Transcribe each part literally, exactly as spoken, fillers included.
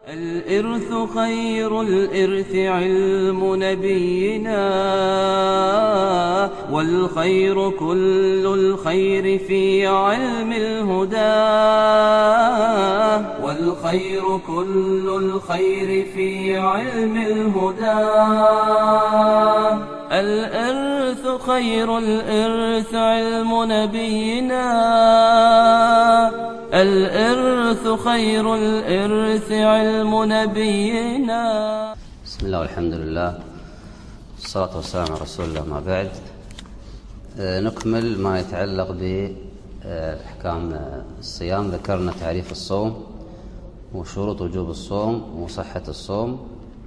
الإرث خير الإرث علم نبينا، والخير كل الخير في علم الهدى، والخير كل الخير في علم الهدى. الإرث خير الإرث علم نبينا، الإرث خير الإرث علم نبينا. بسم الله والحمد لله والصلاة والسلام على رسول الله. ما بعد، نكمل ما يتعلق بأحكام الصيام. ذكرنا تعريف الصوم وشروط وجوب الصوم وصحة الصوم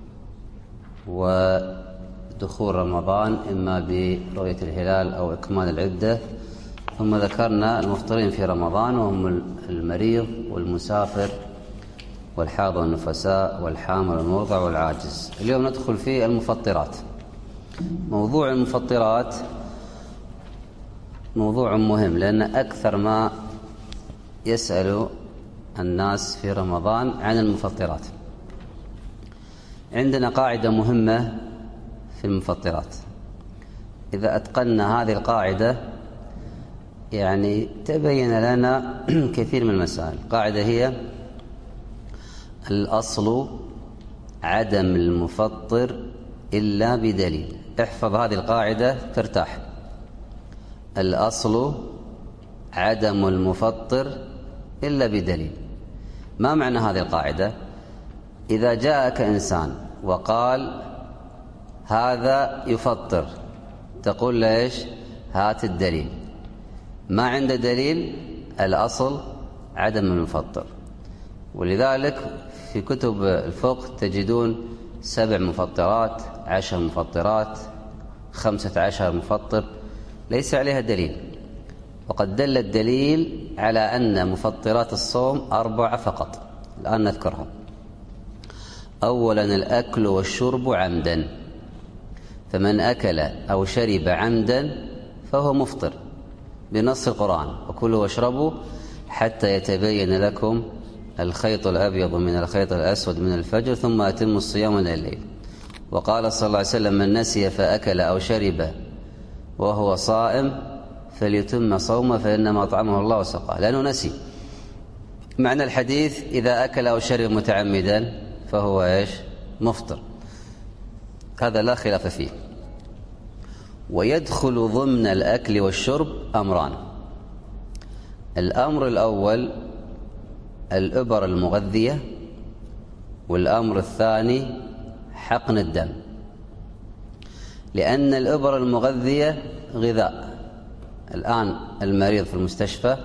ودخول رمضان إما برؤية الهلال أو إكمال العدة. ثم ذكرنا المفطرين في رمضان وهم المريض والمسافر والحاض والنفساء والحامل والمرضع والعاجز. اليوم ندخل في المفطرات. موضوع المفطرات موضوع مهم، لأن أكثر ما يسأل الناس في رمضان عن المفطرات. عندنا قاعدة مهمة في المفطرات، إذا أتقنا هذه القاعدة يعني تبين لنا كثير من المسائل. قاعدة هي: الأصل عدم المفطر إلا بدليل. احفظ هذه القاعدة ترتاح. الأصل عدم المفطر إلا بدليل. ما معنى هذه القاعدة؟ إذا جاءك إنسان وقال هذا يفطر، تقول له إيش؟ هات الدليل. ما عنده دليل، الأصل عدم المفطر. ولذلك في كتب الفقه تجدون سبع مفطرات، عشر مفطرات، خمسة عشر مفطر، ليس عليها دليل. وقد دل الدليل على أن مفطرات الصوم أربعة فقط. الآن نذكرها. أولا الأكل والشرب عمدا، فمن أكل أو شرب عمدا فهو مفطر بنص القرآن: وكلوا واشربوا حتى يتبين لكم الخيط الأبيض من الخيط الأسود من الفجر ثم أتموا الصيام إلى الليل. وقال صلى الله عليه وسلم: من نسي فأكل أو شرب وهو صائم فليتم صومه فإنما أطعمه الله وسقاه. لأنه نسي. معنى الحديث: إذا أكل أو شرب متعمدا فهو إيش؟ مفطر. هذا لا خلاف فيه. ويدخل ضمن الأكل والشرب أمران. الأمر الأول الإبر المغذية، والأمر الثاني حقن الدم. لأن الإبر المغذية غذاء. الآن المريض في المستشفى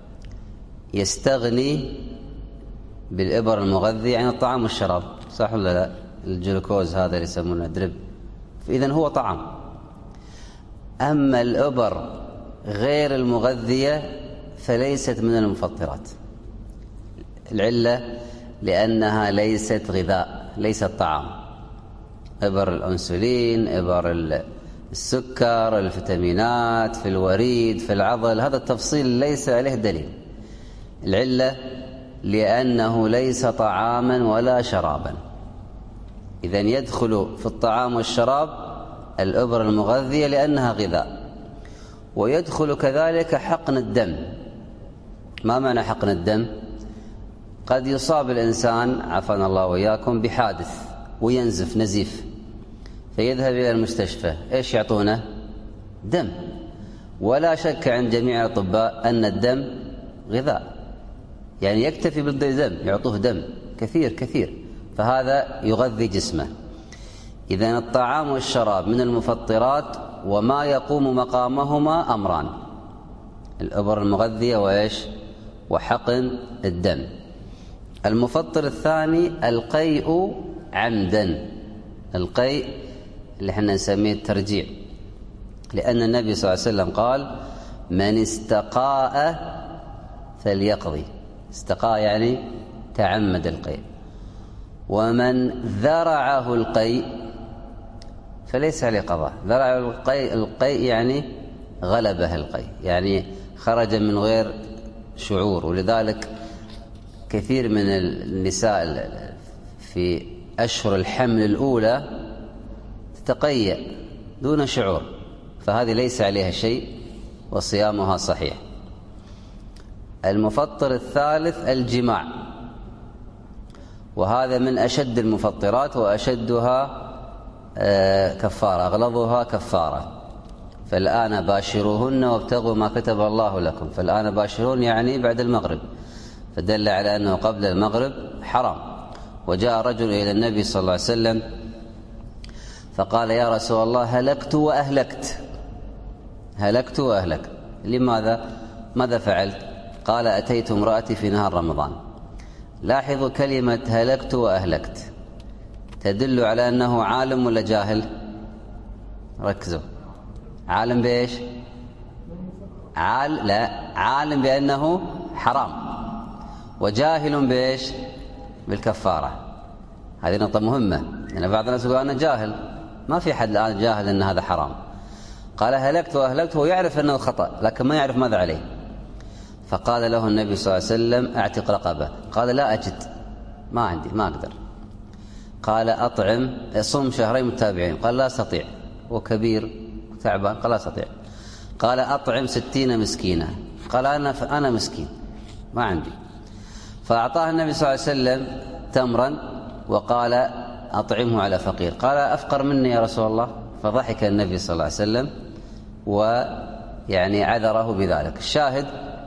يستغني بالإبر المغذية عن الطعام والشراب، صح ولا لا؟ الجلوكوز هذا اللي يسمونه درب، فإذن هو طعام. أما الإبر غير المغذية فليست من المفطرات. العلة لأنها ليست غذاء، ليست طعام. إبر الأنسولين، إبر السكر، الفيتامينات في الوريد، في العضل، هذا التفصيل ليس عليه دليل. العلة لأنه ليس طعاما ولا شرابا. إذن يدخل في الطعام والشراب الإبر المغذية لأنها غذاء. ويدخل كذلك حقن الدم. ما معنى حقن الدم؟ قد يصاب الإنسان عافانا الله وإياكم بحادث وينزف نزيف، فيذهب إلى المستشفى. إيش يعطونه؟ دم. ولا شك عند جميع الأطباء أن الدم غذاء، يعني يكتفي بالدم، يعطوه دم كثير كثير، فهذا يغذي جسمه. إذن الطعام والشراب من المفطرات، وما يقوم مقامهما أمران: الإبر المغذية وإيش؟ وحقن الدم. المفطر الثاني القيء عمدا. القيء اللي احنا نسميه الترجيع، لأن النبي صلى الله عليه وسلم قال: من استقاء فليقضي. استقاء يعني تعمد القيء. ومن ذرعه القيء فليس عليه قضاء. ذرعه القيء، القيء يعني غلبه القيء، يعني خرج من غير شعور. ولذلك كثير من النساء في أشهر الحمل الأولى تتقيأ دون شعور، فهذه ليس عليها شيء وصيامها صحيح. المفطر الثالث الجماع، وهذا من أشد المفطرات وأشدها كفارة، أغلظها كفارة. فالآن باشروهن وابتغوا ما كتب الله لكم. فالآن باشرون يعني بعد المغرب، فدل على أنه قبل المغرب حرام. وجاء رجل إلى النبي صلى الله عليه وسلم فقال يا رسول الله هلكت وأهلكت هلكت وأهلكت لماذا؟ ماذا فعلت؟ قال أتيت امرأتي في نهار رمضان. لاحظوا كلمة هلكت وأهلكت تدل على أنه عالم ولا جاهل؟ ركزوا. عالم بإيش؟ عال لا عالم بأنه حرام، وجاهل بإيش؟ بالكفارة. هذه نقطة مهمة، لأن بعض الناس يقول أنا جاهل. ما في حد الآن جاهل أن هذا حرام. قال هلكت وأهلكت، هو يعرف أنه خطأ لكن ما يعرف ماذا عليه. فقال له النبي صلى الله عليه وسلم اعتق رقبة. قال لا أجد، ما عندي، ما أقدر. قال أطعم صم شهرين متابعين. قال لا أستطيع، هو كبير تعبان. قال لا أستطيع. قال أطعم ستين مسكينة. قال أنا أنا مسكين ما عندي. فأعطاه النبي صلى الله عليه وسلم تمرا وقال أطعمه على فقير. قال أفقر مني يا رسول الله. فضحك النبي صلى الله عليه وسلم ويعني عذره بذلك. الشاهد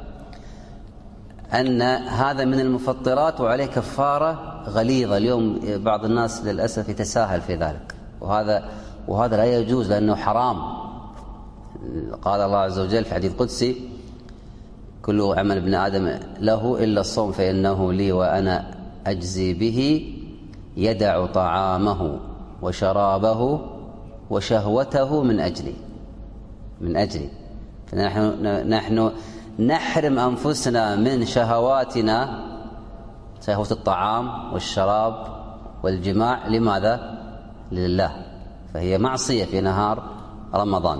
أن هذا من المفطرات وعليه كفارة غليظة. اليوم بعض الناس للأسف يتساهل في ذلك، وهذا وهذا لا يجوز لأنه حرام. قال الله عز وجل في حديث قدسي كل عمل ابن آدم له إلا الصوم فإنه لي وأنا أجزي به يدع طعامه وشرابه وشهوته من أجلي من أجلي فنحن نحن نحرم أنفسنا من شهواتنا، شهوة الطعام والشراب والجماع. لماذا؟ لله، فهي معصية في نهار رمضان.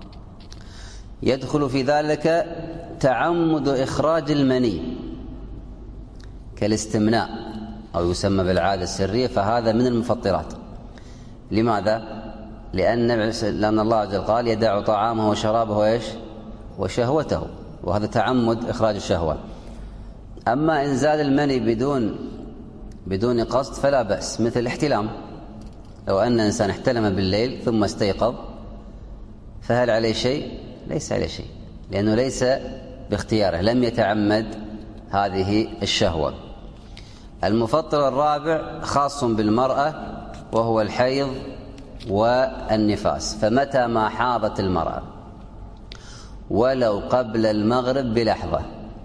يدخل في ذلك تعمد إخراج المني كالاستمناء أو يسمى بالعادة السرية، فهذا من المفطرات. لماذا؟ لأن لأن الله عز وجل قال يدع طعامه وشرابه وإيش؟ وشهوته، وهذا تعمد إخراج الشهوة. أما إنزال المني بدون بدون قصد فلا بأس، مثل الاحتلام. لو أن إنسان احتلم بالليل ثم استيقظ فهل عليه شيء؟ ليس عليه شيء، لأنه ليس باختياره، لم يتعمد هذه الشهوة. المفطر الرابع خاص بالمرأة وهو الحيض والنفاس. فمتى ما حاضت المرأة ولو قبل المغرب بلحظة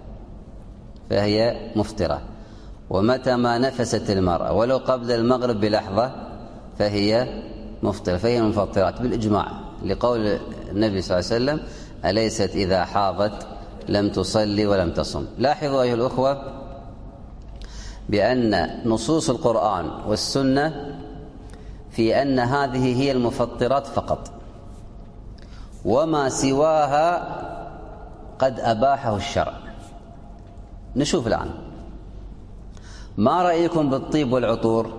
فهي مفطرة، ومتى ما نفست المرأة ولو قبل المغرب بلحظة فهي مفطرة، فهي المفطرات بالإجماع، لقول النبي صلى الله عليه وسلم أليست إذا حاضت لم تصلي ولم تصم. لاحظوا أيها الأخوة بأن نصوص القرآن والسنة في أن هذه هي المفطرات فقط، وما سواها قد أباحه الشرع. نشوف الآن، ما رأيكم بالطيب والعطور؟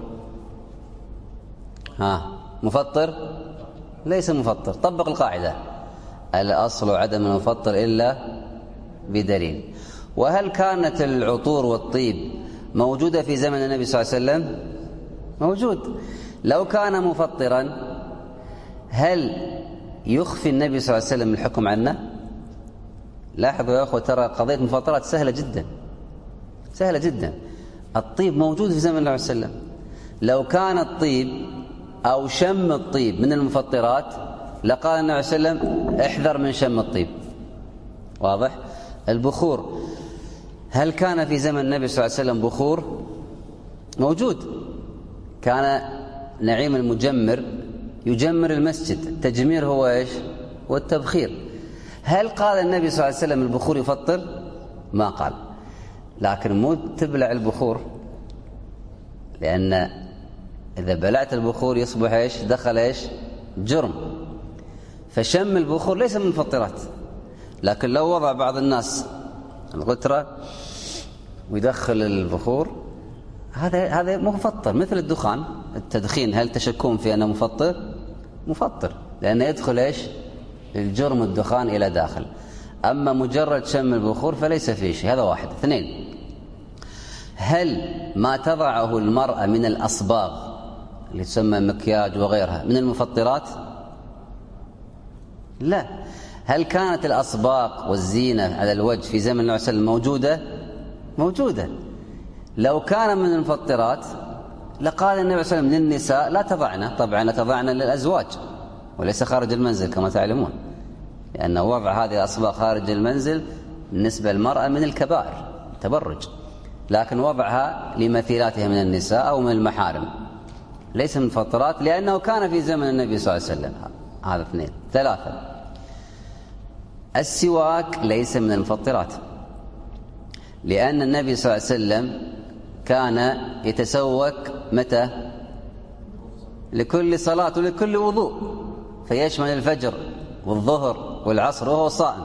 ها، مفطر؟ ليس مفطر. طبق القاعدة، الأصل عدم المفطر إلا بدليل. وهل كانت العطور والطيب موجودة في زمن النبي صلى الله عليه وسلم؟ موجود. لو كان مفطرا هل يخفي النبي صلى الله عليه وسلم الحكم عنا؟ لاحظوا يا أخوة، ترى قضية المفطرات سهلة جدا سهلة جدا. الطيب موجود في زمن النبي صلى الله عليه وسلم. لو كان الطيب أو شم الطيب من المفطرات لقال النبي صلى الله عليه وسلم احذر من شم الطيب. واضح؟ البخور، هل كان في زمن النبي صلى الله عليه وسلم بخور؟ موجود. كان نعيم المجمر يجمر المسجد. التجمير هو إيش؟ والتبخير. هل قال النبي صلى الله عليه وسلم البخور يفطر؟ ما قال. لكن مو تبلع البخور، لأن إذا بلعت البخور يصبح إيش؟ دخل إيش؟ جرم. فشم البخور ليس من المفطرات. لكن لو وضع بعض الناس الغترة ويدخل البخور هذا هذا مفطر مثل الدخان. التدخين هل تشكون في أنه مفطر؟ مفطر، لأنه يدخل إيش؟ الجرم الدخان إلى داخل. أما مجرد شم البخور فليس فيه شيء. هذا واحد. اثنين، هل ما تضعه المرأة من الأصباغ اللي تسمى مكياج وغيرها من المفطرات؟ لا. هل كانت الأصباغ والزينة على الوجه في زمن النبي صلى الله عليه وسلم موجودة؟ موجودة. لو كان من المفطرات لقال النبي صلى الله عليه وسلم للنساء لا تضعنا، طبعا تضعنا للأزواج وليس خارج المنزل كما تعلمون، لأن وضع هذه الأصباغ خارج المنزل بالنسبة للمرأة من الكبائر تبرج، لكن وضعها لمثيلاتها من النساء أو من المحارم ليس من المفطرات، لأنه كان في زمن النبي صلى الله عليه وسلم. هذا اثنين. ثلاثة، السواك ليس من المفطرات، لأن النبي صلى الله عليه وسلم كان يتسوك متى؟ لكل صلاة ولكل وضوء، فيشمل الفجر والظهر والعصر وهو صائم.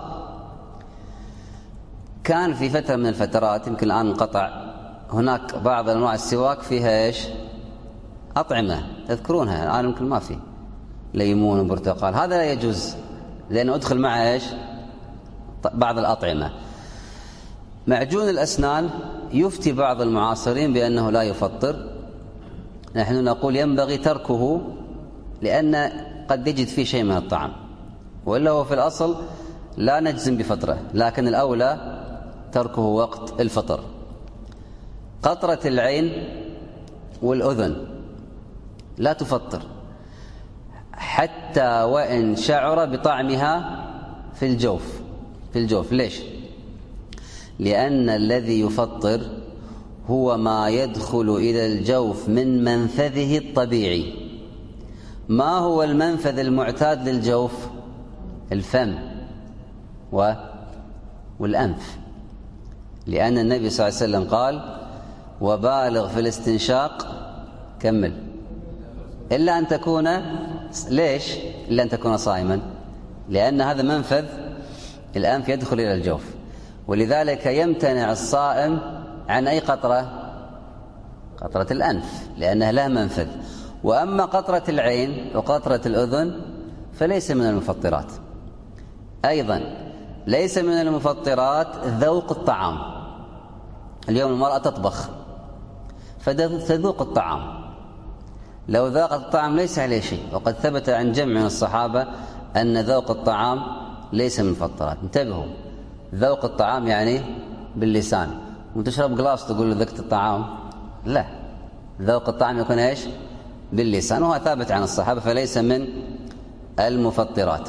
كان في فترة من الفترات، يمكن الآن انقطع، هناك بعض أنواع السواك فيها إيش؟ أطعمة تذكرونها، الآن يمكن ما في، ليمون وبرتقال، هذا لا يجوز لأنه أدخل معه إيش؟ بعض الأطعمة. معجون الأسنان يفتي بعض المعاصرين بأنه لا يفطر، نحن نقول ينبغي تركه لأن قد يجد فيه شيء من الطعام، وإلا هو في الأصل لا نجزم بفطره، لكن الأولى تركه وقت الفطر. قطرة العين والأذن لا تفطر حتى وإن شعر بطعمها في الجوف. في الجوف ليش؟ لأن الذي يفطر هو ما يدخل إلى الجوف من منفذه الطبيعي. ما هو المنفذ المعتاد للجوف؟ الفم و... والأنف، لأن النبي صلى الله عليه وسلم قال وبالغ في الاستنشاق، كمل، إلا أن تكون، ليش؟ إلا أن تكون صائما، لأن هذا منفذ الأنف يدخل إلى الجوف، ولذلك يمتنع الصائم عن أي قطرة؟ قطرة الأنف، لأنها لها منفذ. وأما قطرة العين وقطرة الأذن فليس من المفطرات. أيضا ليس من المفطرات ذوق الطعام. اليوم المرأة تطبخ فتذوق الطعام، لو ذاقت الطعام ليس عليه شيء، وقد ثبت عن جمع من الصحابة أن ذوق الطعام ليس من المفطرات. انتبهوا، ذوق الطعام يعني باللسان، وتشرب قلاص تقول له ذقت الطعام؟ لا، ذوق الطعام يكون ايش؟ باللسان، وهو ثابت عن الصحابة فليس من المفطرات.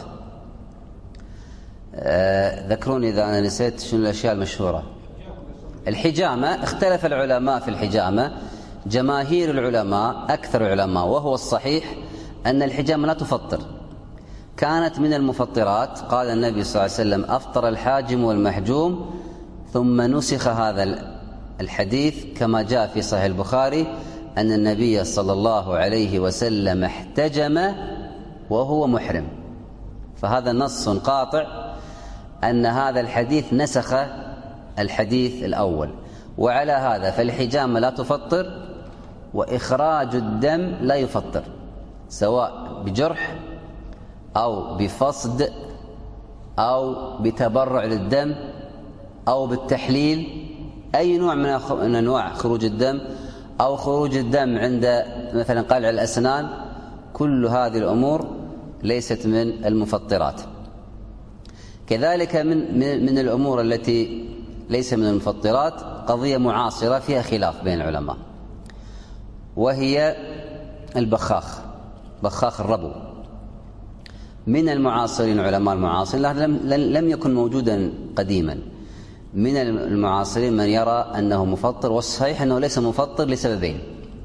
آه ذكروني إذا أنا نسيت شنو الأشياء المشهورة. الحجامة، اختلف العلماء في الحجامة. جماهير العلماء، أكثر العلماء وهو الصحيح، أن الحجامة لا تفطر، كانت من المفطرات. قال النبي صلى الله عليه وسلم أفطر الحاجم والمحجوم، ثم نسخ هذا الحديث كما جاء في صحيح البخاري أن النبي صلى الله عليه وسلم احتجم وهو محرم. فهذا نص قاطع أن هذا الحديث نسخ الحديث الأول. وعلى هذا فالحجامة لا تفطر، وإخراج الدم لا يفطر، سواء بجرح أو بفصد أو بتبرع للدم أو بالتحليل، أي نوع من أنواع خروج الدم، أو خروج الدم عند مثلا قلع الأسنان، كل هذه الأمور ليست من المفطرات. كذلك من من الأمور التي ليس من المفطرات قضية معاصرة فيها خلاف بين العلماء، وهي البخاخ، بخاخ الربو. من المعاصرين، علماء المعاصرين، لم, لم يكن موجودا قديما، من المعاصرين من يرى أنه مفطر، والصحيح أنه ليس مفطر لسببين.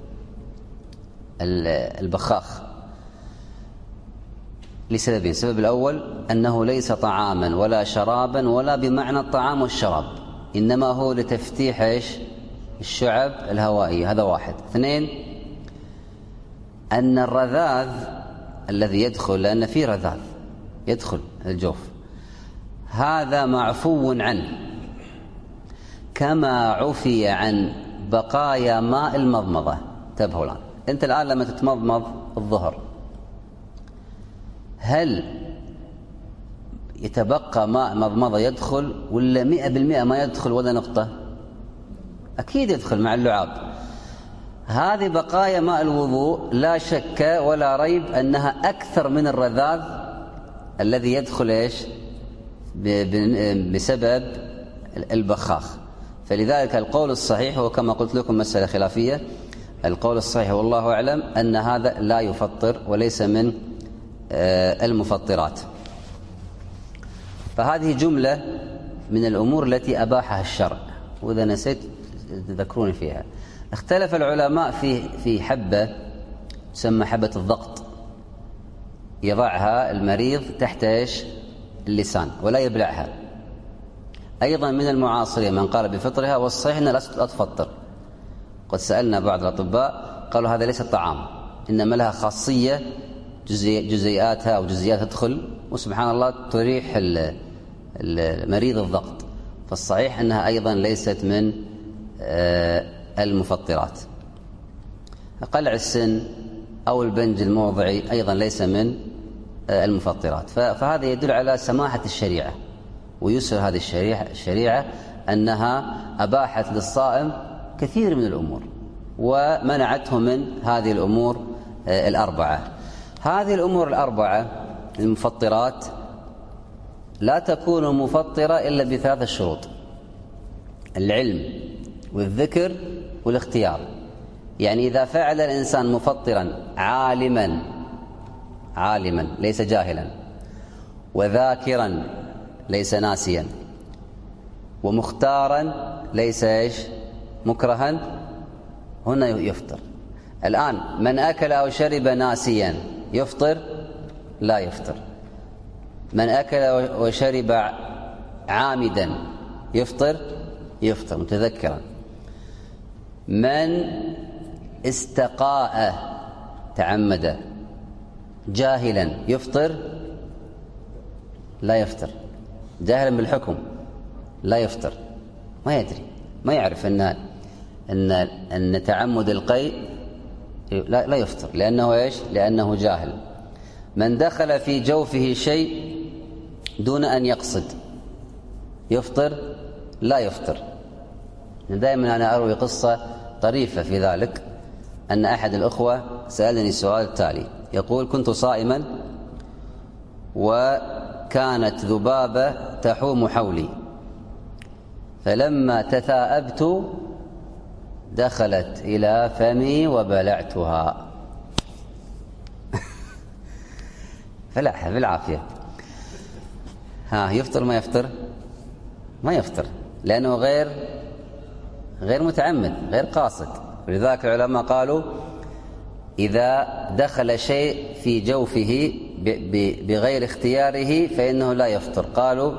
البخاخ لسببين: السبب الأول أنه ليس طعاما ولا شرابا ولا بمعنى الطعام والشراب، إنما هو لتفتيح إيش؟ الشعب الهوائية، هذا واحد. اثنين، أن الرذاذ الذي يدخل، لأن فيه رذاذ يدخل الجوف، هذا معفو عنه، كما عفي عن بقايا ماء المضمضة. انتبهوا الآن، أنت الآن لما تتمضمض الظهر هل يتبقى ماء مضمضة يدخل ولا مئة بالمئة ما يدخل ولا نقطة؟ أكيد يدخل مع اللعاب. هذه بقايا ماء الوضوء لا شك ولا ريب أنها أكثر من الرذاذ الذي يدخل إيش بسبب البخاخ. فلذلك القول الصحيح هو كما قلت لكم مسألة خلافية، القول الصحيح والله أعلم أن هذا لا يفطر وليس من المفطرات. فهذه جملة من الأمور التي أباحها الشرع، وإذا نسيت تذكروني فيها. اختلف العلماء في في حبة تسمى حبة الضغط، يضعها المريض تحت ايش اللسان ولا يبلعها. أيضا من المعاصرين من قال بفطرها، والصحيح أنها لا تفطر. قد سألنا بعض الأطباء قالوا هذا ليس طعام، إنما لها خاصية جزيئاتها أو جزيئات تدخل وسبحان الله تريح المريض الضغط. فالصحيح أنها أيضا ليست من المفطرات. قلع السن أو البنج الموضعي أيضا ليس من المفطرات. فهذا يدل على سماحة الشريعة ويسر هذه الشريعة, الشريعة أنها أباحت للصائم كثير من الأمور ومنعته من هذه الأمور الأربعة. هذه الأمور الأربعة المفطرات لا تكون مفطرة إلا بثلاث شروط: العلم والذكر والاختيار. يعني إذا فعل الإنسان مفطرا عالما عالما ليس جاهلا، وذاكرا ليس ناسيا، ومختارا ليس ايش مكرها، هنا يفطر. الآن من أكل أو شرب ناسيا يفطر؟ لا يفطر. من أكل وشرب عامدا يفطر؟ يفطر متذكرا. من استقاء تعمد جاهلا يفطر؟ لا يفطر. جاهلا بالحكم لا يفطر، ما يدري، ما يعرف ان ان ان تعمد القيء لا لا يفطر، لانه ايش؟ لانه جاهل. من دخل في جوفه شيء دون ان يقصد يفطر؟ لا يفطر. دائما انا اروي قصه طريفه في ذلك، ان احد الاخوه سالني السؤال التالي، يقول: كنت صائما وكانت ذبابه تحوم حولي، فلما تثاءبت دخلت إلى فمي وبلعتها. فلعها بالعافية. ها يفطر ما يفطر؟ ما يفطر، لأنه غير غير متعمد غير قاصد. ولذلك العلماء قالوا إذا دخل شيء في جوفه بغير اختياره فإنه لا يفطر. قالوا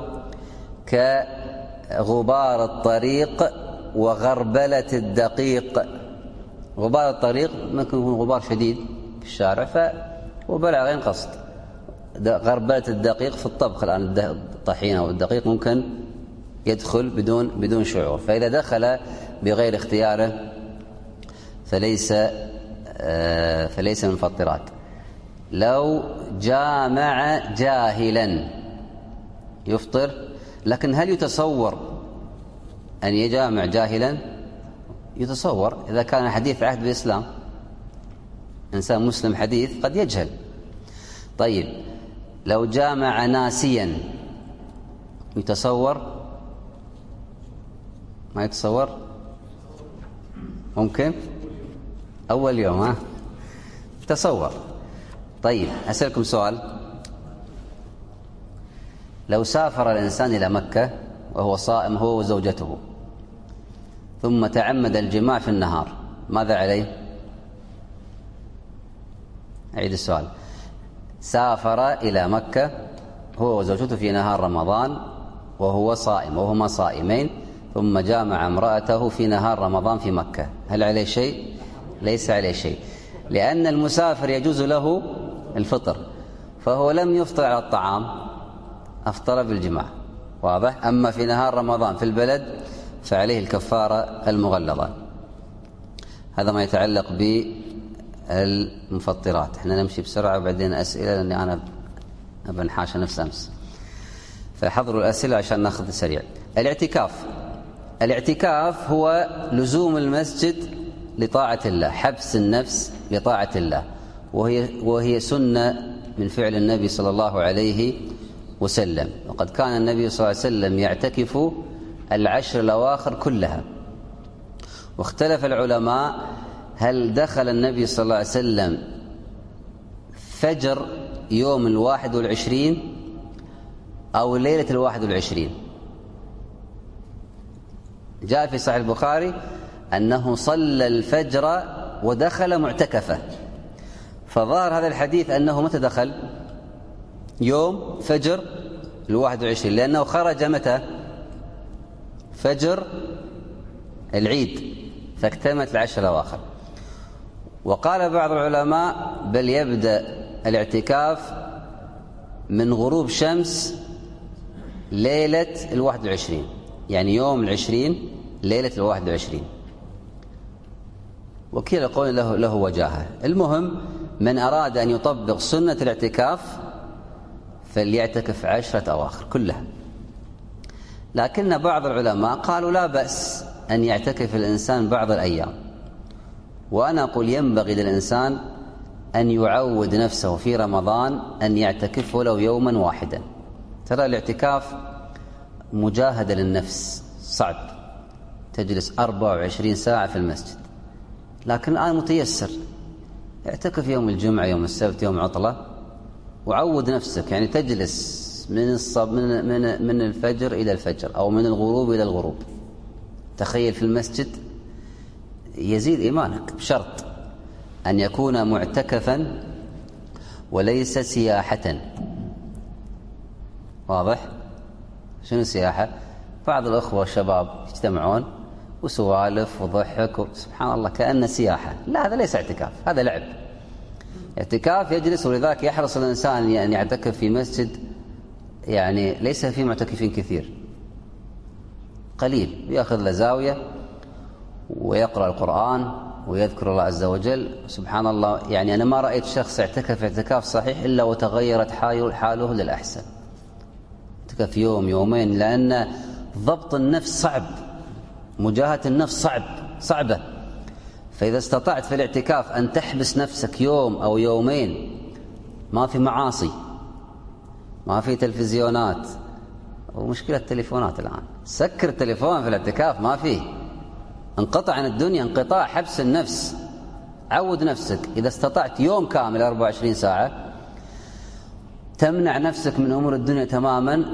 كغبار الطريق وغربلة الدقيق. غبار الطريق ممكن يكون غبار شديد في الشارع فهو بلع غير قصد. غربلة الدقيق في الطبخ الآن، الطحينة والدقيق ممكن يدخل بدون بدون شعور. فإذا دخل بغير اختياره فليس فليس من المفطرات. لو جامع جاهلا يفطر، لكن هل يتصور أن يجامع جاهلا؟ يتصور إذا كان حديث عهد بالإسلام، إنسان مسلم حديث قد يجهل. طيب لو جامع ناسيا يتصور؟ ما يتصور؟ ممكن أول يوم ها تصور. طيب أسألكم سؤال: لو سافر الإنسان إلى مكة وهو صائم هو وزوجته ثم تعمد الجماع في النهار، ماذا عليه؟ أعيد السؤال. سافر إلى مكة هو وزوجته في نهار رمضان وهو صائم وهما صائمين، ثم جامع امرأته في نهار رمضان في مكة، هل عليه شيء؟ ليس عليه شيء، لأن المسافر يجوز له الفطر، فهو لم يفطر على الطعام، أفطر بالجماع. واضح؟ أما في نهار رمضان في البلد فعليه الكفارة المغلظة. هذا ما يتعلق بالمفطرات. احنا نمشي بسرعة وبعدين أسئلة، لأني أنا بنحاشى نفس أمس، فحضروا الأسئلة عشان ناخذ سريع. الاعتكاف الاعتكاف هو لزوم المسجد لطاعة الله، حبس النفس لطاعة الله، وهي, وهي سنة من فعل النبي صلى الله عليه وسلم. وقد كان النبي صلى الله عليه وسلم يعتكف العشر الأواخر كلها. واختلف العلماء هل دخل النبي صلى الله عليه وسلم فجر يوم الواحد والعشرين أو ليلة الواحد والعشرين. جاء في صحيح البخاري أنه صلى الفجر ودخل معتكفه، فظهر هذا الحديث أنه متى دخل؟ يوم فجر الواحد والعشرين، لأنه خرج متى؟ فجر العيد، فاكتملت العشر الأواخر. وقال بعض العلماء بل يبدأ الاعتكاف من غروب شمس ليلة الواحد والعشرين، يعني يوم العشرين ليلة الواحد والعشرين. وكلا قول له, له وجاهه. المهم من أراد أن يطبق سنة الاعتكاف فليعتكف عشرة أواخر كلها. لكن بعض العلماء قالوا لا بأس أن يعتكف الإنسان بعض الأيام، وأنا أقول ينبغي للإنسان أن يعود نفسه في رمضان أن يعتكف ولو يوما واحدا. ترى الاعتكاف مجاهدة للنفس، صعب تجلس أربعة وعشرين ساعة في المسجد، لكن الآن متيسر. اعتكف يوم الجمعة، يوم السبت، يوم عطلة، وعود نفسك، يعني تجلس من الصب من من من الفجر إلى الفجر أو من الغروب إلى الغروب. تخيل في المسجد، يزيد إيمانك، بشرط أن يكون معتكفا وليس سياحة. واضح؟ شنو سياحة؟ بعض الأخوة والشباب يجتمعون وسوالف وضحك، سبحان الله كأن سياحة. لا، هذا ليس اعتكاف، هذا لعب. اعتكاف يجلس، ولذلك يحرص الإنسان أن يعتكف في مسجد يعني ليس فيه معتكفين كثير، قليل، يأخذ له زاوية ويقرأ القرآن ويذكر الله عز وجل. سبحان الله، يعني أنا ما رأيت شخص اعتكف اعتكاف صحيح إلا وتغيرت حاله للأحسن. اعتكف يوم يومين، لأن ضبط النفس صعب، مجاهدة النفس صعب صعبة. فإذا استطعت في الاعتكاف أن تحبس نفسك يوم أو يومين، ما في معاصي، ما في تلفزيونات، ومشكلة التليفونات الآن، سكر التليفون في الاعتكاف، ما فيه، انقطع عن الدنيا انقطاع، حبس النفس. عود نفسك إذا استطعت يوم كامل أربعة وعشرين ساعة تمنع نفسك من أمور الدنيا تماما.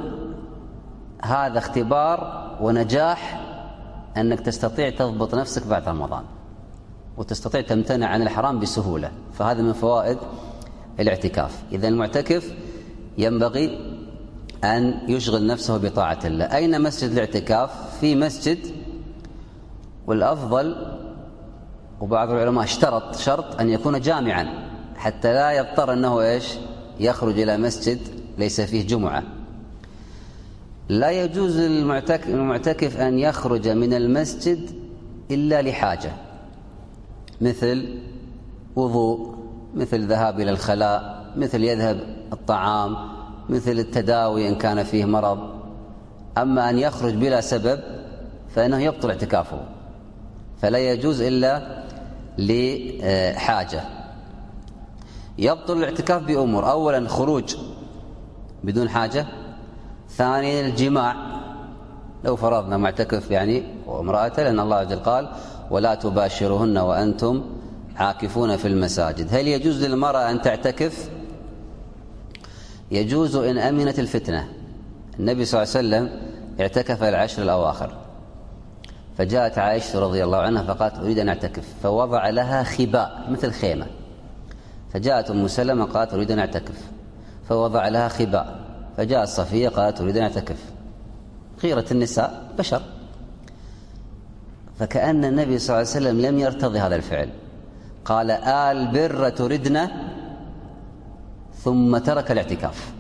هذا اختبار ونجاح أنك تستطيع تضبط نفسك بعد رمضان وتستطيع تمتنع عن الحرام بسهولة. فهذا من فوائد الاعتكاف. إذا المعتكف ينبغي أن يشغل نفسه بطاعة الله. أين مسجد الاعتكاف؟ في مسجد، والأفضل، وبعض العلماء اشترط شرط أن يكون جامعا حتى لا يضطر أنه إيش يخرج إلى مسجد ليس فيه جمعة. لا يجوز للمعتكف أن يخرج من المسجد إلا لحاجة، مثل وضوء، مثل ذهاب إلى الخلاء، مثل يذهب الطعام، مثل التداوي إن كان فيه مرض. أما أن يخرج بلا سبب فإنه يبطل اعتكافه، فلا يجوز إلا لحاجة. يبطل الاعتكاف بأمور: أولا خروج بدون حاجة، ثانيا الجماع، لو فرضنا معتكف يعني وامرأته، لأن الله عز وجل قال: ولا تباشرهن وأنتم عاكفون في المساجد. هل يجوز للمرأة أن تعتكف؟ يجوز إن أمنت الفتنة. النبي صلى الله عليه وسلم اعتكف العشر الأواخر، فجاءت عائشة رضي الله عنها فقالت: أريد أن أعتكف، فوضع لها خباء مثل خيمة. فجاءت أم سلمة قالت: أريد أن أعتكف، فوضع لها خباء. فجاءت صفية قالت: أريد أن أعتكف. خيرة النساء بشر. فكأن النبي صلى الله عليه وسلم لم يرتضي هذا الفعل، قال: آل بر تردن، ثم ترك الاعتكاف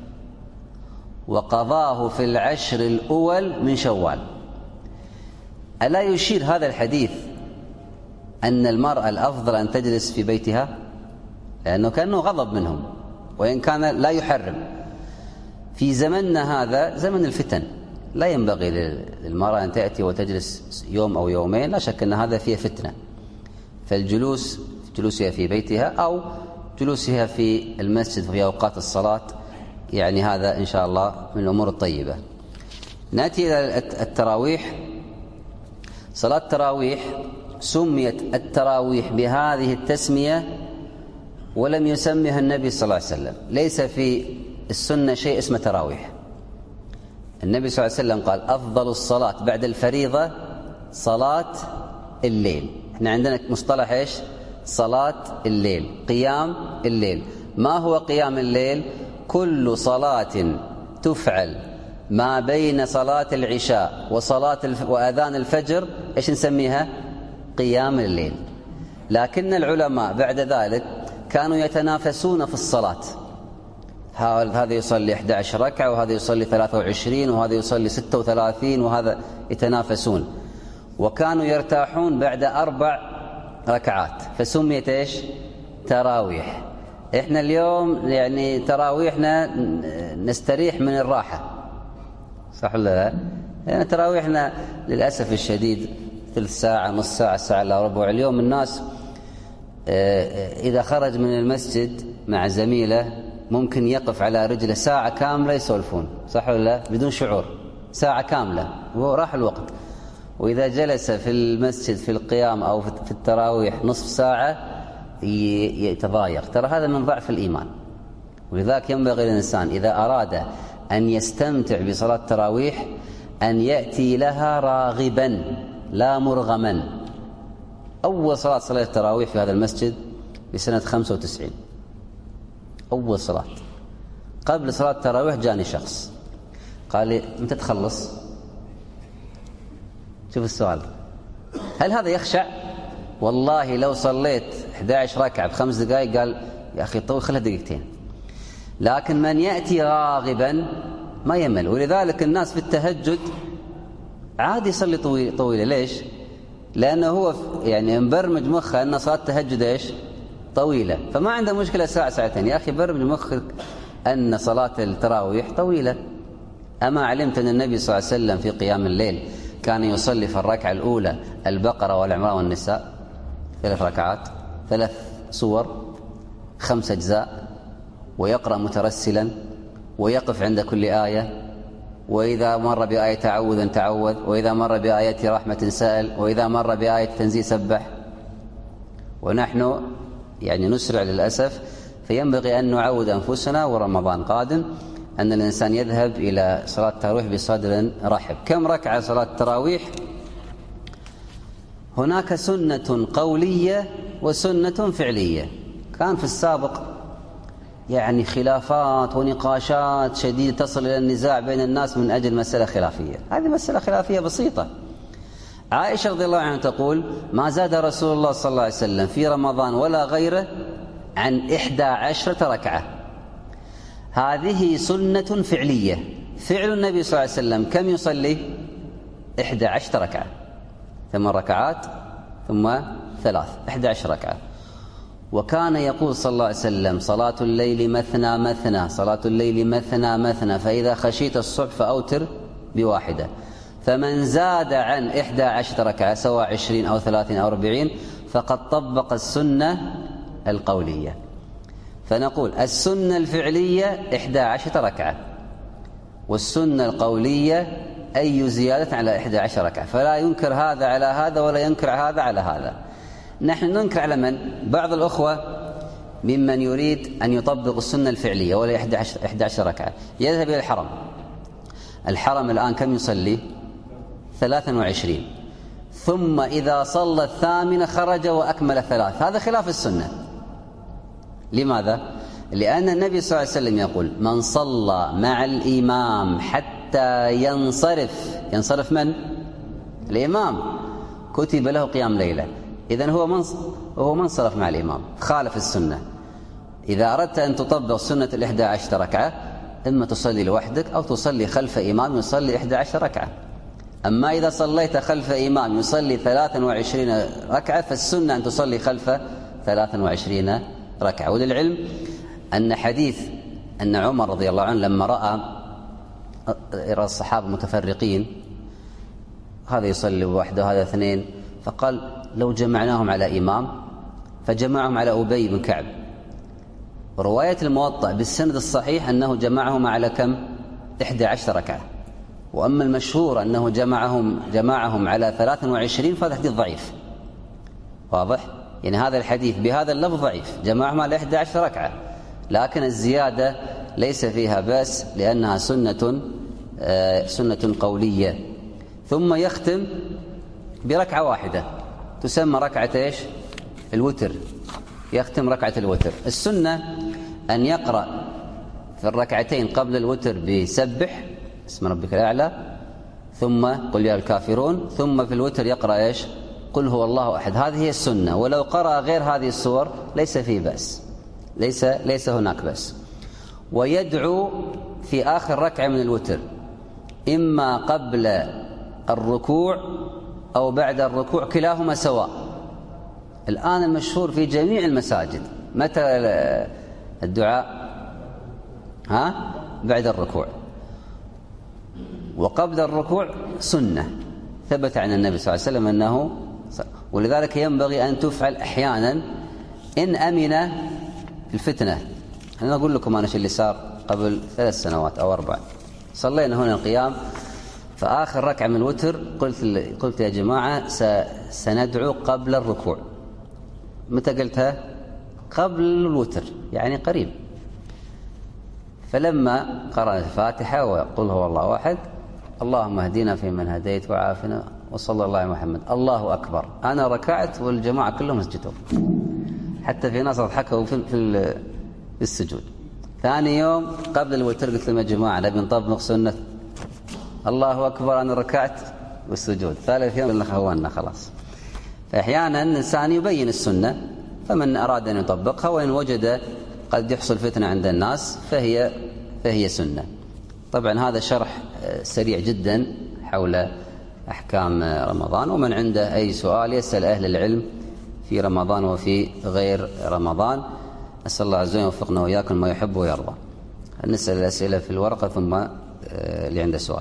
وقضاه في العشر الأول من شوال. ألا يشير هذا الحديث أن المرأة الأفضل أن تجلس في بيتها، لأنه كأنه غضب منهم وإن كان لا يحرم. في زمننا هذا زمن الفتن لا ينبغي للمرأة أن تأتي وتجلس يوم أو يومين، لا شك أن هذا فيه فتنة. فالجلوس جلوسها في بيتها أو جلوسها في المسجد في أوقات الصلاة، يعني هذا إن شاء الله من الأمور الطيبة. نأتي إلى التراويح. صلاة التراويح سميت التراويح بهذه التسمية ولم يسميها النبي صلى الله عليه وسلم. ليس في السنة شيء اسمه تراويح. النبي صلى الله عليه وسلم قال أفضل الصلاة بعد الفريضة صلاة الليل. احنا عندنا مصطلح ايش؟ صلاة الليل، قيام الليل. ما هو قيام الليل؟ كل صلاة تفعل ما بين صلاة العشاء وصلاة الف... وأذان الفجر ايش نسميها؟ قيام الليل. لكن العلماء بعد ذلك كانوا يتنافسون في الصلاة، هذا يصلي إحدى عشرة ركعة وهذا يصلي ثلاثة وعشرين وهذا يصلي ستة وثلاثين وهذا يتنافسون، وكانوا يرتاحون بعد أربع ركعات فسميت إيش؟ تراويح. إحنا اليوم يعني تراويحنا نستريح من الراحة، صح ولا لا؟ يعني تراويحنا للأسف الشديد ثلث ساعة، نص ساعة، ساعة إلا ربع. اليوم الناس إذا خرج من المسجد مع زميله ممكن يقف على رجله ساعة كاملة يسولفون، صح ولا لا؟ بدون شعور، ساعة كاملة وراح الوقت. وإذا جلس في المسجد في القيام أو في التراويح نصف ساعة يتضايق. ترى هذا من ضعف الإيمان. ولذلك ينبغي للإنسان إذا أراد أن يستمتع بصلاة التراويح أن يأتي لها راغبا لا مرغما. أول صلاة صلاة التراويح في هذا المسجد بسنة خمسة وتسعين، أول صلاة قبل صلاة التراويح جاني شخص قال لي متى تخلص؟ شوف السؤال، هل هذا يخشع؟ والله لو صليت إحدى عشرة ركعة بخمس دقائق قال يا أخي طول خلها دقيقتين. لكن من يأتي راغبا ما يمل. ولذلك الناس في التهجد عادي يصلي طويل طويلة. ليش؟ لأنه هو يعني مبرمج مخه أن صلاة التهجد إيش؟ طويلة، فما عنده مشكلة ساعة ساعتين. يا أخي برمج مخك أن صلاة التراويح طويلة. أما علمت أن النبي صلى الله عليه وسلم في قيام الليل كان يصلي في الركعة الأولى البقرة والعمران والنساء، ثلاث ركعات، ثلاث سور، خمس أجزاء، ويقرأ مترسلا ويقف عند كل آية، وإذا مر بآية تعوذ تعوذ، وإذا مر بآية رحمة سأل، وإذا مر بآية تنزيل سبح. ونحن يعني نسرع للأسف، فينبغي أن نعود أنفسنا ورمضان قادم أن الإنسان يذهب إلى صلاة التراويح بصدر رحب. كم ركعة صلاة التراويح؟ هناك سنة قولية وسنة فعلية. كان في السابق يعني خلافات ونقاشات شديدة تصل إلى النزاع بين الناس من أجل مسألة خلافية. هذه مسألة خلافية بسيطة. عائشة رضي الله عنها تقول ما زاد رسول الله صلى الله عليه وسلم في رمضان ولا غيره عن إحدى عشرة ركعة. هذه سنة فعلية. فعل النبي صلى الله عليه وسلم كم يصلي؟ إحدى عشرة ركعة، ثمان ركعات ثم ثلاث، إحدى عشرة ركعة. وكان يقول صلى الله عليه وسلم صلاة الليل مثنى مثنى، صلاة الليل مثنى مثنى، فإذا خشيت الصبح فأوتر بواحدة. فمن زاد عن إحدى عشرة ركعة سواء عشرين أو ثلاثين أو أربعين فقد طبق السنة القولية. فنقول السنة الفعلية إحدى عشرة ركعة، والسنة القولية أي زيادة على إحدى عشرة ركعة. فلا ينكر هذا على هذا ولا ينكر هذا على هذا. نحن ننكر على من؟ بعض الأخوة ممن يريد أن يطبق السنة الفعلية ولا إحدى عشرة ركعة، يذهب إلى الحرم. الحرم الآن كم يصلي؟ ثلاثا وعشرين، ثم إذا صلى الثامنة خرج وأكمل ثلاث. هذا خلاف السنة. لماذا؟ لأن النبي صلى الله عليه وسلم يقول من صلى مع الإمام حتى ينصرف، ينصرف من؟ الإمام، كتب له قيام ليلة. إذن هو من هو من صرف مع الإمام، خالف السنة. إذا أردت أن تطبق سنة الإحدى عشر ركعة إما تصلي لوحدك أو تصلي خلف إمام يصلي إحدى عشر ركعة. أما إذا صليت خلف إمام يصلي ثلاثا وعشرين ركعة فالسنة أن تصلي خلف ثلاثا وعشرين ركعة. وللعلم أن حديث أن عمر رضي الله عنه لما رأى الصحابة متفرقين، هذا يصلي وحده وهذا اثنين، فقال لو جمعناهم على إمام، فجمعهم على أبي بن كعب. رواية الموطأ بالسند الصحيح أنه جمعهم على كم؟ إحدى عشر ركعة. وأما المشهور أنه جمعهم جمعهم على ثلاث وعشرين فهذا حديث ضعيف. واضح؟ يعني هذا الحديث بهذا اللفظ ضعيف، جمعهم على إحدى عشر ركعة، لكن الزيادة ليس فيها بأس لأنها سنة آه سنة قولية. ثم يختم بركعة واحدة تسمى ركعة إيش؟ الوتر. يختم ركعة الوتر. السنة أن يقرأ في الركعتين قبل الوتر بسبح اسم ربك الأعلى، ثم قل يا الكافرون، ثم في الوتر يقرأ إيش؟ قل هو الله أحد. هذه هي السنة. ولو قرأ غير هذه السور ليس فيه بأس، ليس ليس هناك بأس. ويدعو في آخر ركعة من الوتر إما قبل الركوع أو بعد الركوع، كلاهما سواء. الآن المشهور في جميع المساجد متى الدعاء؟ ها؟ بعد الركوع. وقبل الركوع سنة ثبت عن النبي صلى الله عليه وسلم أنه، ولذلك ينبغي أن تفعل أحيانا إن أمن الفتنة. أنا أقول لكم أنا شو اللي صار قبل ثلاث سنوات أو أربع. صلينا هنا القيام، فآخر ركعة من الوتر قلت قلت يا جماعة سندعو قبل الركوع. متى قلتها؟ قبل الوتر، يعني قريب. فلما قرأ الفاتحة وقل هو الله أحد، اللهم اهدنا فيمن هديت وعافنا وصلى الله على محمد، الله أكبر، أنا ركعت والجماعة كلهم سجدوا، حتى في ناس ضحكوا في, في السجود. ثاني يوم قبل الوتر قلت لهم يا جماعة نبي نطبق سنة الله أكبر أنا ركعت والسجود. ثالث يوم قلنا خونا خلاص. فأحيانا الإنسان يبين السنة، فمن أراد أن يطبقها، وإن وجد قد يحصل فتنة عند الناس فهي فهي سنة. طبعا هذا شرح سريع جدا حول أحكام رمضان، ومن عنده أي سؤال يسأل أهل العلم في رمضان وفي غير رمضان. أسأل الله عز وجل يوفقنا وإياكم ما يحب ويرضى. نسأل الأسئلة في الورقة ثم اللي عنده سؤال.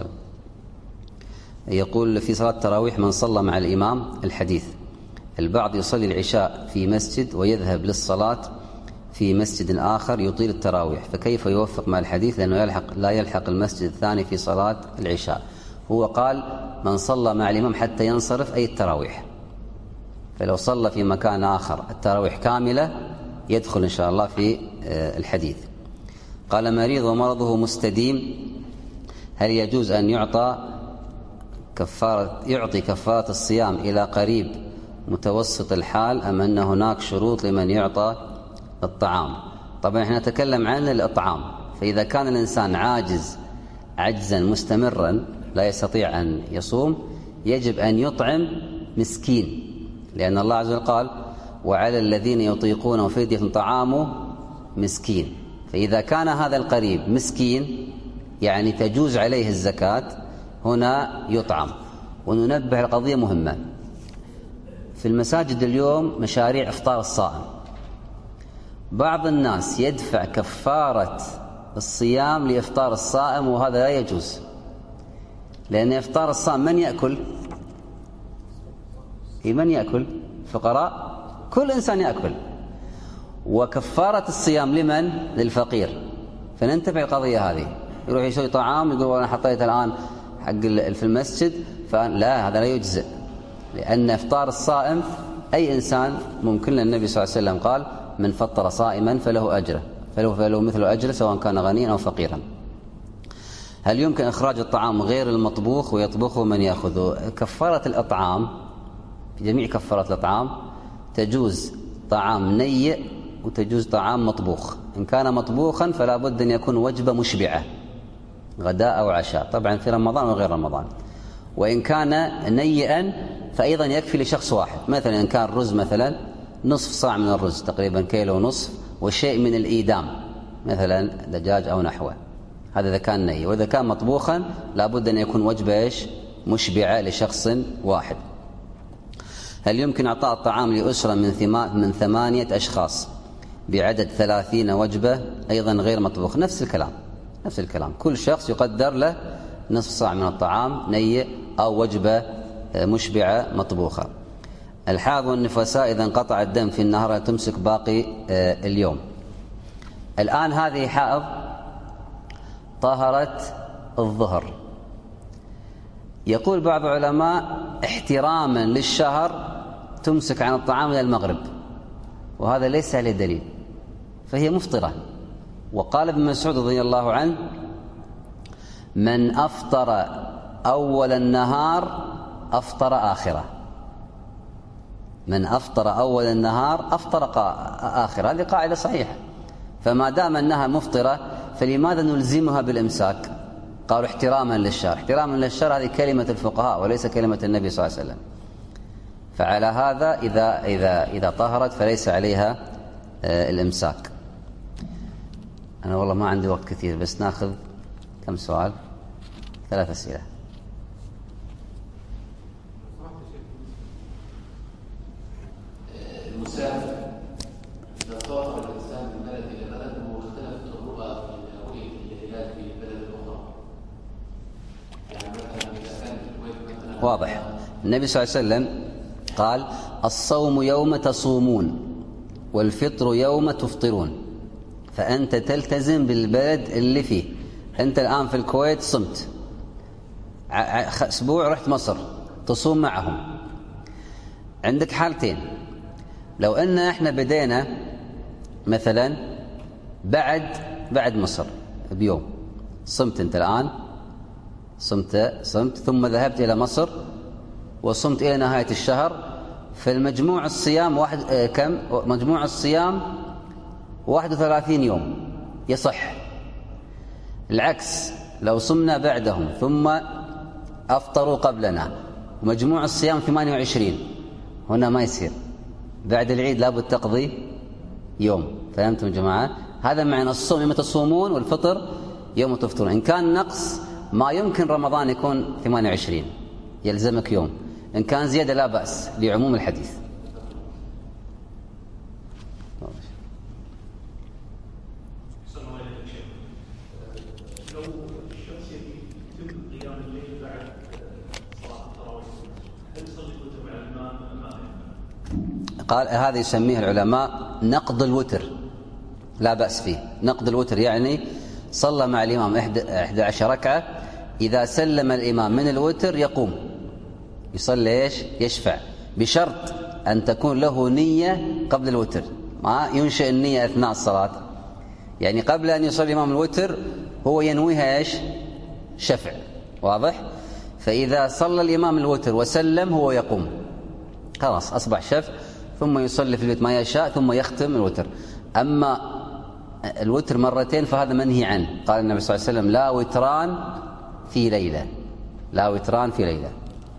يقول في صلاة التراويح من صلى مع الإمام الحديث، البعض يصلي العشاء في مسجد ويذهب للصلاة في مسجد آخر يطيل التراويح، فكيف يوفق مع الحديث لأنه يلحق لا يلحق المسجد الثاني في صلاة العشاء؟ هو قال من صلى مع الإمام حتى ينصرف أي التراويح، فلو صلى في مكان آخر التراويح كاملة يدخل إن شاء الله في الحديث. قال مريض ومرضه مستديم، هل يجوز أن يعطى كفارة يعطي كفارة الصيام إلى قريب متوسط الحال، أم أن هناك شروط لمن يعطى الطعام؟ طبعا احنا نتكلم عن الإطعام، فإذا كان الإنسان عاجز عجزا مستمرا لا يستطيع أن يصوم يجب أن يطعم مسكين، لأن الله عز وجل قال وعلى الذين يطيقونه فدية طعام مسكين. فإذا كان هذا القريب مسكين يعني تجوز عليه الزكاة، هنا يطعم. وننبه على قضية مهمة، في المساجد اليوم مشاريع إفطار الصائم، بعض الناس يدفع كفارة الصيام لإفطار الصائم، وهذا لا يجوز، لأن إفطار الصائم من يأكل؟ من يأكل؟ فقراء، كل إنسان يأكل، وكفارة الصيام لمن؟ للفقير. فننتبه القضية هذه. يروح يسوي طعام يقول أنا حطيت الآن حق في المسجد، فلا، هذا لا يجزئ، لأن إفطار الصائم أي إنسان ممكن. للنبي صلى الله عليه وسلم قال من فطر صائما فله أجره فله, فله مثل أجره سواء كان غنيا أو فقيرا. هل يمكن إخراج الطعام غير المطبوخ ويطبخه من يأخذه؟ كفارة الأطعام في جميع كفارات الأطعام تجوز طعام نيء وتجوز طعام مطبوخ. إن كان مطبوخا فلا بد أن يكون وجبة مشبعة غداء أو عشاء، طبعا في رمضان وغير رمضان. وإن كان نيئا فأيضا يكفي لشخص واحد، مثلا إن كان رز مثلا نصف صاع من الرز تقريبا كيلو ونصف، وشيء من الإيدام مثلا دجاج أو نحوه، هذا إذا كان نيء. وإذا كان مطبوخا لا بد أن يكون وجبة إيش؟ مشبعة لشخص واحد. هل يمكن إعطاء الطعام لأسرة من من ثمانية أشخاص بعدد ثلاثين وجبة أيضا غير مطبوخ؟ نفس الكلام نفس الكلام كل شخص يقدر له نصف صاع من الطعام نيء أو وجبة مشبعة مطبوخة. الحائض والنفساء إذا انقطع الدم في النهار تمسك باقي اليوم. الآن هذه حائض طهرت الظهر، يقول بعض العلماء احتراما للشهر تمسك عن الطعام إلى المغرب، وهذا ليس عليه دليل، فهي مفطرة. وقال ابن مسعود رضي الله عنه: من أفطر أول النهار أفطر آخرة. من أفطر أول النهار أفطر آخرة. هذه قاعدة صحيحة. فما دام أنها مفطرة فلماذا نلزمها بالإمساك؟ قالوا احتراما للشهر. احتراما للشهر هذه كلمة الفقهاء وليس كلمة النبي صلى الله عليه وسلم. فعلى هذا إذا إذا إذا طهرت فليس عليها الإمساك. أنا والله ما عندي وقت كثير، بس ناخذ كم سؤال؟ ثلاث أسئلة. المسافر إذا سافر الإنسان من بلد إلى بلد واختلفت الرؤى في رؤية الهلال في بلد أخرى، يعني مثلا إذا كان في الكويت مثلا. واضح. النبي صلى الله عليه وسلم قال: الصوم يوم تصومون والفطر يوم تفطرون. فأنت تلتزم بالبلد اللي فيه. أنت الآن في الكويت صمت أسبوع، رحت مصر تصوم معهم. عندك حالتين: لو أن إحنا بدينا مثلا بعد بعد مصر بيوم، صمت أنت الآن صمت صمت ثم ذهبت إلى مصر وصمت إلى نهاية الشهر، فالمجموع الصيام واحد كم؟ مجموع الصيام واحد وثلاثين يوم يصح. العكس، لو صمنا بعدهم ثم أفطروا قبلنا ومجموع الصيام ثمانية وعشرين، هنا ما يصير. بعد العيد لابد تقضي يوم. فهمتم يا جماعة؟ هذا معنى الصوم يوم تصومون والفطر يوم تفطرون. إن كان نقص ما يمكن رمضان يكون ثمانية وعشرين، يلزمك يوم. إن كان زيادة لا بأس لعموم الحديث. قال هذا يسميه العلماء نقض الوتر، لا بأس فيه. نقض الوتر يعني صلى مع الإمام إحدى عشر ركعة، إذا سلم الإمام من الوتر يقوم يصلي إيش؟ يشفع، بشرط أن تكون له نية قبل الوتر. ما ينشئ النية أثناء الصلاة، يعني قبل أن يصلي الإمام الوتر هو ينويها إيش؟ شفع. واضح؟ فإذا صلى الإمام الوتر وسلم هو يقوم، خلاص أصبح شفع، ثم يصلي في البيت ما يشاء ثم يختم الوتر. أما الوتر مرتين فهذا منهي عنه. قال النبي صلى الله عليه وسلم: لا وتران في ليلة، لا وتران في ليلة.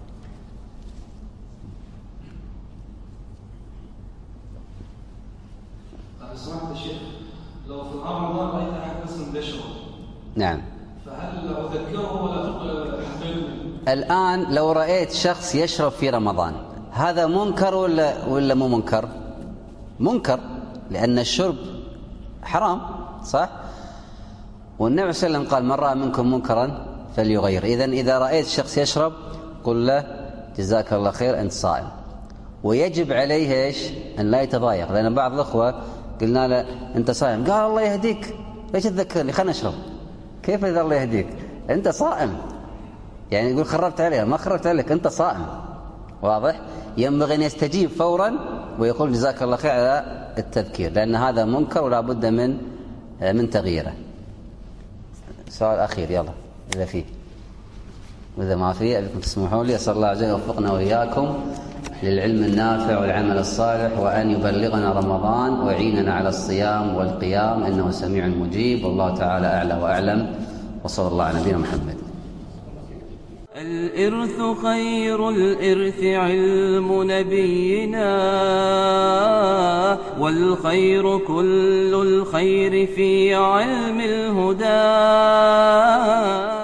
سمعت الشيخ لو في رمضان رأيت أحد مثلا بيشرب، نعم، فهل أذكره ولا تقول حقيقة؟ الآن لو رأيت شخص يشرب في رمضان هذا منكر ولا ولا مو منكر؟ منكر، لأن الشرب حرام، صح؟ والنبي صلى الله عليه وسلم قال: من رأى منكم منكرا فليغير. إذن إذا رأيت شخص يشرب قل له: جزاك الله خير أنت صائم. ويجب عليه إيش؟ أن لا يتضايق، لأن بعض الأخوة قلنا له: أنت صائم، قال: الله يهديك، ليش تذكرني؟ خلنا نشرب. كيف إذا الله يهديك؟ أنت صائم. يعني يقول خربت عليه، ما خربت عليك، أنت صائم. واضح؟ ينبغي أن يستجيب فورا ويقول جزاك الله خير على التذكير، لأن هذا منكر ولا بد من من تغييره. سؤال أخير يلا إذا فيه، وإذا ما فيه أبيكم تسمحوا لي. أسأل الله عز وجل يوفقنا وإياكم للعلم النافع والعمل الصالح، وأن يبلغنا رمضان ويعيننا على الصيام والقيام، إنه سميع مجيب. والله تعالى أعلى وأعلم، وصلى الله على نبينا محمد. الإرث خير الإرث علم نبينا، والخير كل الخير في علم الهدى.